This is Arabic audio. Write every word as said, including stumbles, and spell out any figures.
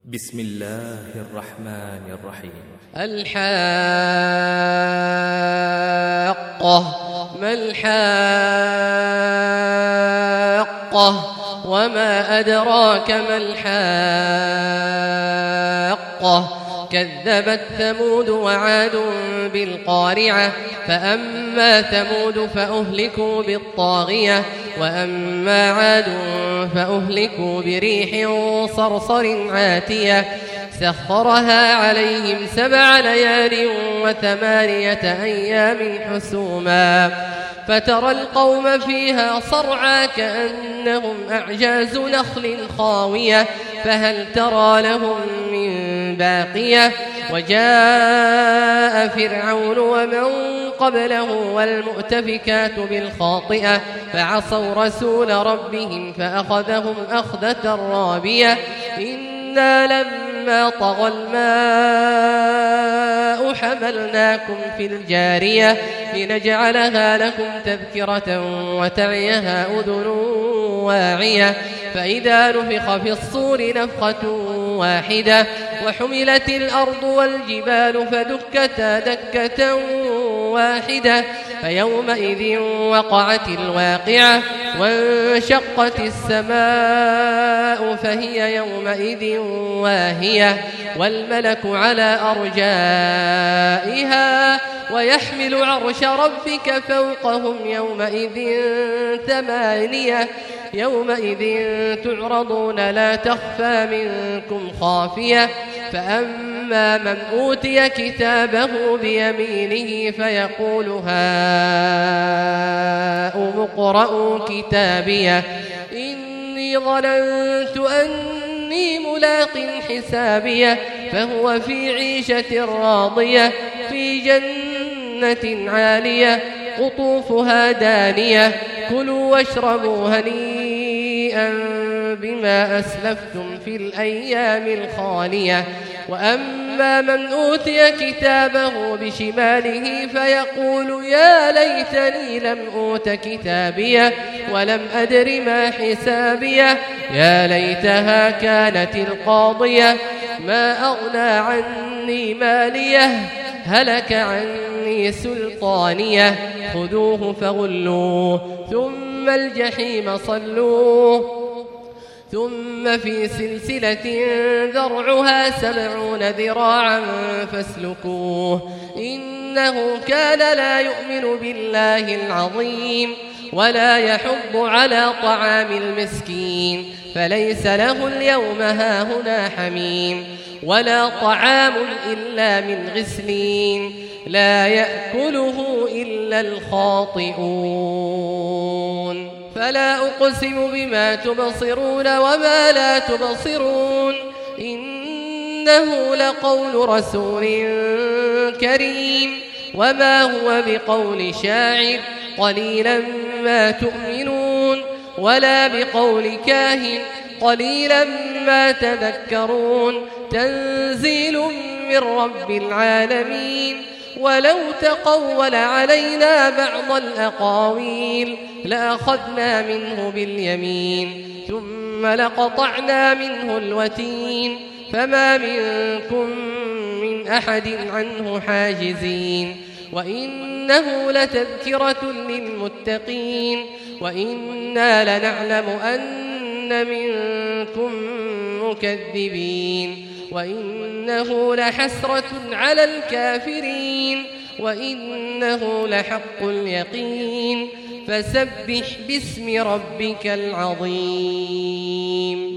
بسم الله الرحمن الرحيم. الحاقة. ما الحاقة وما أدراك ما الحاقة. كذبت ثمود وعاد بالقارعة. فأما ثمود فأهلكوا بالطاغية وأما عاد فأهلكوا بريح صرصر عاتية سخرها عليهم سبع ليال وثمانية أيام حسوما فترى القوم فيها صرعى كأنهم أعجاز نخل خاوية فهل ترى لهم من باقية. وجاء فرعون ومن قبله والمؤتفكات بالخاطئة فعصوا رسول ربهم فأخذهم أخذة رابية. إنا لما طغى الماء حملناكم في الجارية لنجعلها لكم تذكرة وتعيها أذن واعية. فإذا نفخ في الصور نفخة واحدة وحملت الأرض والجبال فدكتا دكة واحدة فيومئذ وقعت الواقعة وانشقت السماء فهي يومئذ واهية والملك على أرجائها ويحمل عرش ربك فوقهم يومئذ ثمانية. يومئذ تعرضون لا تخفى منكم خافية. فأما من أوتي كتابه بيمينه فيقول هاؤم اقرءوا كتابيه إني ظننت أني ملاق حسابيه فهو في عيشة راضية في جنة عالية قطوفها دانية كلوا واشربوا هنيئا بما أسلفتم في الأيام الخالية. وأما من أوتي كتابه بشماله فيقول يا ليتني لم أوت كتابيه ولم أدر ما حسابيه يا ليتها كانت القاضية ما أغنى عني ماليه هلك عني سلطانيه خذوه فغلوه ثم الجحيم صلوه ثم في سلسلة ذرعها سبعون ذراعا فاسلكوه إنه كان لا يؤمن بالله العظيم ولا يحض على طعام المسكين فليس له اليوم هاهنا حميم ولا طعام إلا من غسلين لا يأكله إلا الخاطئون. فلا أقسم بما تبصرون وما لا تبصرون إنه لقول رسول كريم وما هو بقول شاعر قليلا ما تؤمنون ولا بقول كاهن قليلا ما تذكرون تنزيل من رب العالمين. ولو تقول علينا بعض الأقاويل لأخذنا منه باليمين ثم لقطعنا منه الوتين فما منكم من أحد عنه حاجزين. وإنه لتذكرة للمتقين وإنا لنعلم أن منكم مكذبين وإنه لحسرة على الكافرين وإنه لحق اليقين. فسبح باسم ربك العظيم.